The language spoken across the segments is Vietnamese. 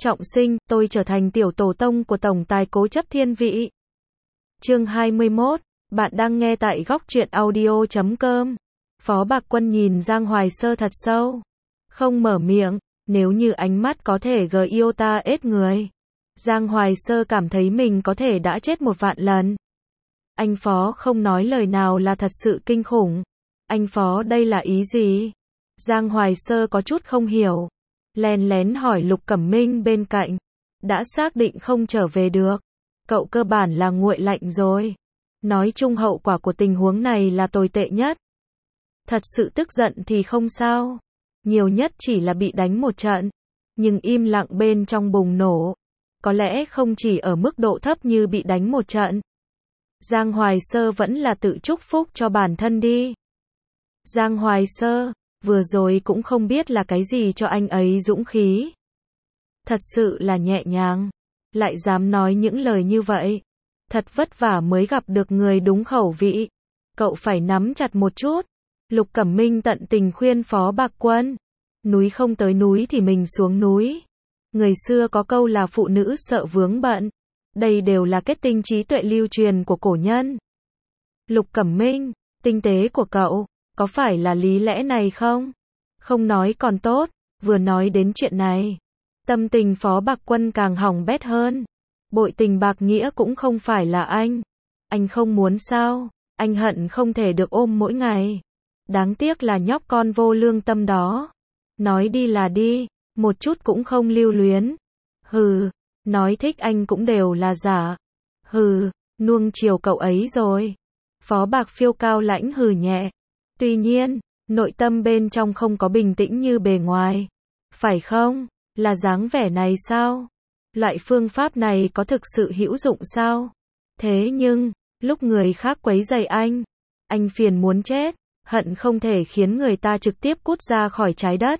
Trọng sinh, tôi trở thành tiểu tổ tông của tổng tài cố chấp thiên vị. Chương 21, bạn đang nghe tại góc truyện audio.com. Phó Bạc Quân nhìn Giang Hoài Sơ thật sâu. Không mở miệng, nếu như ánh mắt có thể gờ yêu ta ết người. Giang Hoài Sơ cảm thấy mình có thể đã chết 1.000.000 lần. Anh Phó không nói lời nào là thật sự kinh khủng. Anh Phó đây là ý gì? Giang Hoài Sơ có chút không hiểu. Lén lén hỏi Lục Cẩm Minh bên cạnh. Đã xác định không trở về được. Cậu cơ bản là nguội lạnh rồi. Nói chung hậu quả của tình huống này là tồi tệ nhất. Thật sự tức giận thì không sao. Nhiều nhất chỉ là bị đánh một trận. Nhưng im lặng bên trong bùng nổ. Có lẽ không chỉ ở mức độ thấp như bị đánh một trận. Giang Hoài Sơ vẫn là tự chúc phúc cho bản thân đi. Giang Hoài Sơ, vừa rồi cũng không biết là cái gì cho anh ấy dũng khí. Thật sự là nhẹ nhàng. Lại dám nói những lời như vậy. Thật vất vả mới gặp được người đúng khẩu vị. Cậu phải nắm chặt một chút. Lục Cẩm Minh tận tình khuyên Phó Bạc Quân. Núi không tới núi thì mình xuống núi. Người xưa có câu là phụ nữ sợ vướng bận. Đây đều là kết tinh trí tuệ lưu truyền của cổ nhân. Lục Cẩm Minh, tinh tế của cậu, có phải là lý lẽ này không? Không nói còn tốt, vừa nói đến chuyện này. Tâm tình Phó Bạc Quân càng hỏng bét hơn. Bội tình bạc nghĩa cũng không phải là anh. Anh không muốn sao? Anh hận không thể được ôm mỗi ngày. Đáng tiếc là nhóc con vô lương tâm đó. Nói đi là đi, một chút cũng không lưu luyến. Hừ, nói thích anh cũng đều là giả. Hừ, nuông chiều cậu ấy rồi. Phó Bạc Phiêu cao lãnh hừ nhẹ. Tuy nhiên, nội tâm bên trong không có bình tĩnh như bề ngoài. Phải không? Là dáng vẻ này sao? Loại phương pháp này có thực sự hữu dụng sao? Thế nhưng, lúc người khác quấy rầy anh phiền muốn chết, hận không thể khiến người ta trực tiếp cút ra khỏi trái đất.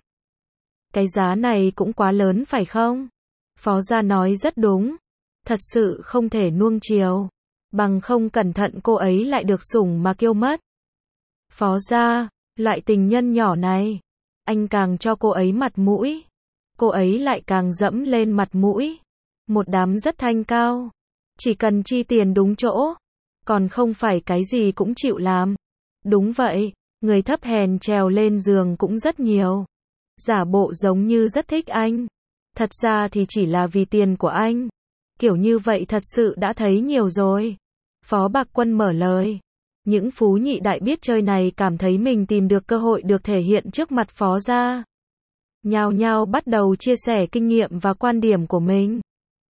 Cái giá này cũng quá lớn phải không? Phó gia nói rất đúng. Thật sự không thể nuông chiều. Bằng không cẩn thận cô ấy lại được sủng mà kiêu mất. Phó gia, loại tình nhân nhỏ này, anh càng cho cô ấy mặt mũi. Cô ấy lại càng dẫm lên mặt mũi. Một đám rất thanh cao. Chỉ cần chi tiền đúng chỗ. Còn không phải cái gì cũng chịu làm. Đúng vậy, người thấp hèn trèo lên giường cũng rất nhiều. Giả bộ giống như rất thích anh. Thật ra thì chỉ là vì tiền của anh. Kiểu như vậy thật sự đã thấy nhiều rồi. Phó Bạc Quân mở lời. Những phú nhị đại biết chơi này cảm thấy mình tìm được cơ hội được thể hiện trước mặt Phó gia. Nhao nhao bắt đầu chia sẻ kinh nghiệm và quan điểm của mình.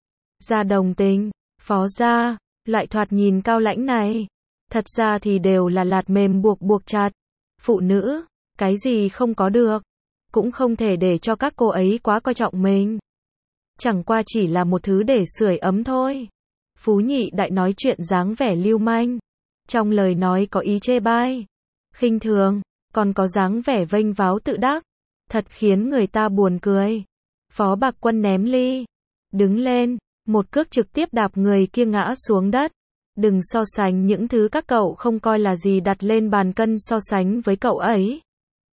Gia đồng tình, Phó gia, loại thoạt nhìn cao lãnh này. Thật ra thì đều là lạt mềm buộc chặt. Phụ nữ, cái gì không có được. Cũng không thể để cho các cô ấy quá coi trọng mình. Chẳng qua chỉ là một thứ để sưởi ấm thôi. Phú nhị đại nói chuyện dáng vẻ lưu manh. Trong lời nói có ý chê bai, khinh thường, còn có dáng vẻ vênh váo tự đắc. Thật khiến người ta buồn cười. Phó Bạc Quân ném ly. Đứng lên, một cước trực tiếp đạp người kia ngã xuống đất. Đừng so sánh những thứ các cậu không coi là gì đặt lên bàn cân so sánh với cậu ấy.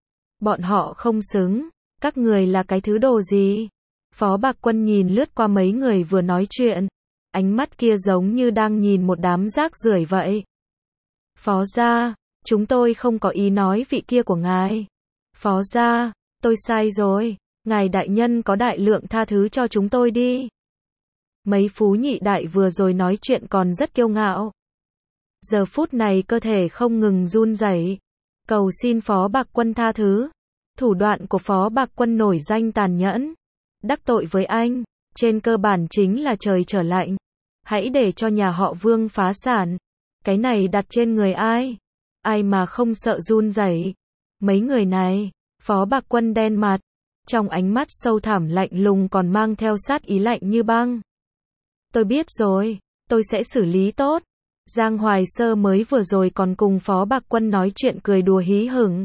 Bọn họ không xứng. Các người là cái thứ đồ gì? Phó Bạc Quân nhìn lướt qua mấy người vừa nói chuyện. Ánh mắt kia giống như đang nhìn một đám rác rưởi vậy. Phó gia, chúng tôi không có ý nói vị kia của ngài. Phó gia, tôi sai rồi. Ngài đại nhân có đại lượng tha thứ cho chúng tôi đi. Mấy phú nhị đại vừa rồi nói chuyện còn rất kiêu ngạo. Giờ phút này cơ thể không ngừng run rẩy. Cầu xin Phó Bạc Quân tha thứ. Thủ đoạn của Phó Bạc Quân nổi danh tàn nhẫn. Đắc tội với anh, trên cơ bản chính là trời trở lạnh. Hãy để cho nhà họ Vương phá sản. Cái này đặt trên người ai? Ai mà không sợ run rẩy? Mấy người này, Phó Bạc Quân đen mặt. Trong ánh mắt sâu thẳm lạnh lùng còn mang theo sát ý lạnh như băng. Tôi biết rồi, tôi sẽ xử lý tốt. Giang Hoài Sơ mới vừa rồi còn cùng Phó Bạc Quân nói chuyện cười đùa hí hửng.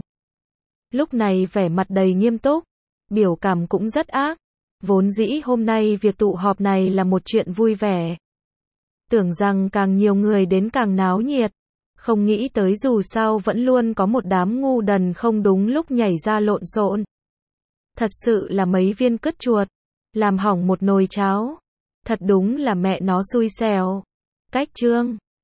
Lúc này vẻ mặt đầy nghiêm túc, biểu cảm cũng rất ác. Vốn dĩ hôm nay việc tụ họp này là một chuyện vui vẻ. Tưởng rằng càng nhiều người đến càng náo nhiệt. Không nghĩ tới dù sao vẫn luôn có một đám ngu đần không đúng lúc nhảy ra lộn xộn. Thật sự là mấy viên cứt chuột. Làm hỏng một nồi cháo. Thật đúng là mẹ nó xui xẻo. Cách chương